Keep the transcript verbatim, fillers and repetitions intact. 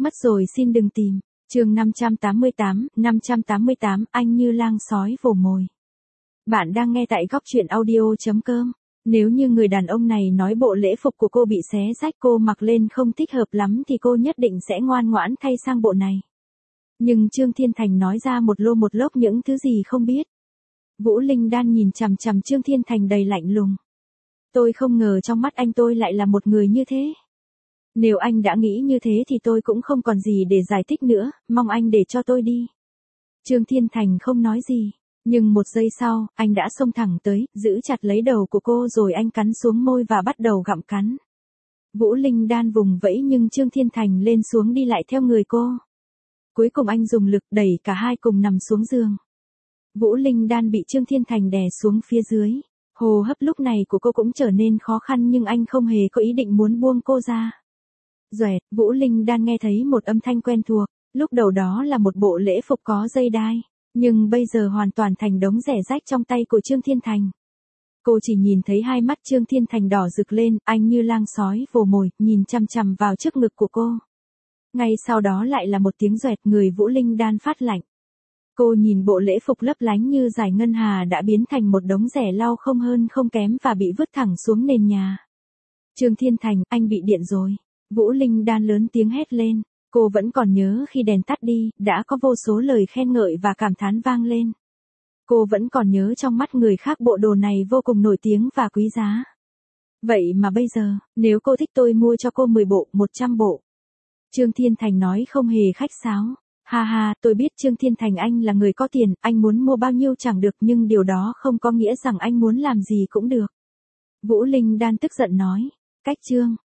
Mất rồi xin đừng tìm. Chương năm trăm tám mươi tám, năm trăm tám mươi tám, anh như lang sói vồ mồi. Bạn đang nghe tại góc truyện audio chấm com. Nếu như người đàn ông này nói bộ lễ phục của cô bị xé rách cô mặc lên không thích hợp lắm thì cô nhất định sẽ ngoan ngoãn thay sang bộ này. Nhưng Trương Thiên Thành nói ra một lô một lốc những thứ gì không biết. Vũ Linh Đan nhìn chằm chằm Trương Thiên Thành đầy lạnh lùng. Tôi không ngờ trong mắt anh tôi lại là một người như thế. Nếu anh đã nghĩ như thế thì tôi cũng không còn gì để giải thích nữa, mong anh để cho tôi đi. Trương Thiên Thành không nói gì, nhưng một giây sau, anh đã xông thẳng tới, giữ chặt lấy đầu của cô rồi anh cắn xuống môi và bắt đầu gặm cắn. Vũ Linh Đan vùng vẫy nhưng Trương Thiên Thành lên xuống đi lại theo người cô. Cuối cùng anh dùng lực đẩy cả hai cùng nằm xuống giường. Vũ Linh Đan bị Trương Thiên Thành đè xuống phía dưới. Hô hấp lúc này của cô cũng trở nên khó khăn nhưng anh không hề có ý định muốn buông cô ra. Doẹt, Vũ Linh Đan nghe thấy một âm thanh quen thuộc, lúc đầu đó là một bộ lễ phục có dây đai, nhưng bây giờ hoàn toàn thành đống rẻ rách trong tay của Trương Thiên Thành. Cô chỉ nhìn thấy hai mắt Trương Thiên Thành đỏ rực lên, anh như lang sói vồ mồi, nhìn chằm chằm vào trước ngực của cô. Ngay sau đó lại là một tiếng doẹt, người Vũ Linh Đan phát lạnh. Cô nhìn bộ lễ phục lấp lánh như dải ngân hà đã biến thành một đống rẻ lau không hơn không kém và bị vứt thẳng xuống nền nhà. Trương Thiên Thành, anh bị điện rồi. Vũ Linh Đan lớn tiếng hét lên. Cô vẫn còn nhớ khi đèn tắt đi, đã có vô số lời khen ngợi và cảm thán vang lên. Cô vẫn còn nhớ trong mắt người khác bộ đồ này vô cùng nổi tiếng và quý giá. Vậy mà bây giờ, nếu cô thích tôi mua cho cô mười bộ, một trăm bộ. Trương Thiên Thành nói không hề khách sáo. Ha ha, tôi biết Trương Thiên Thành anh là người có tiền, anh muốn mua bao nhiêu chẳng được nhưng điều đó không có nghĩa rằng anh muốn làm gì cũng được. Vũ Linh Đan tức giận nói. Cách Trương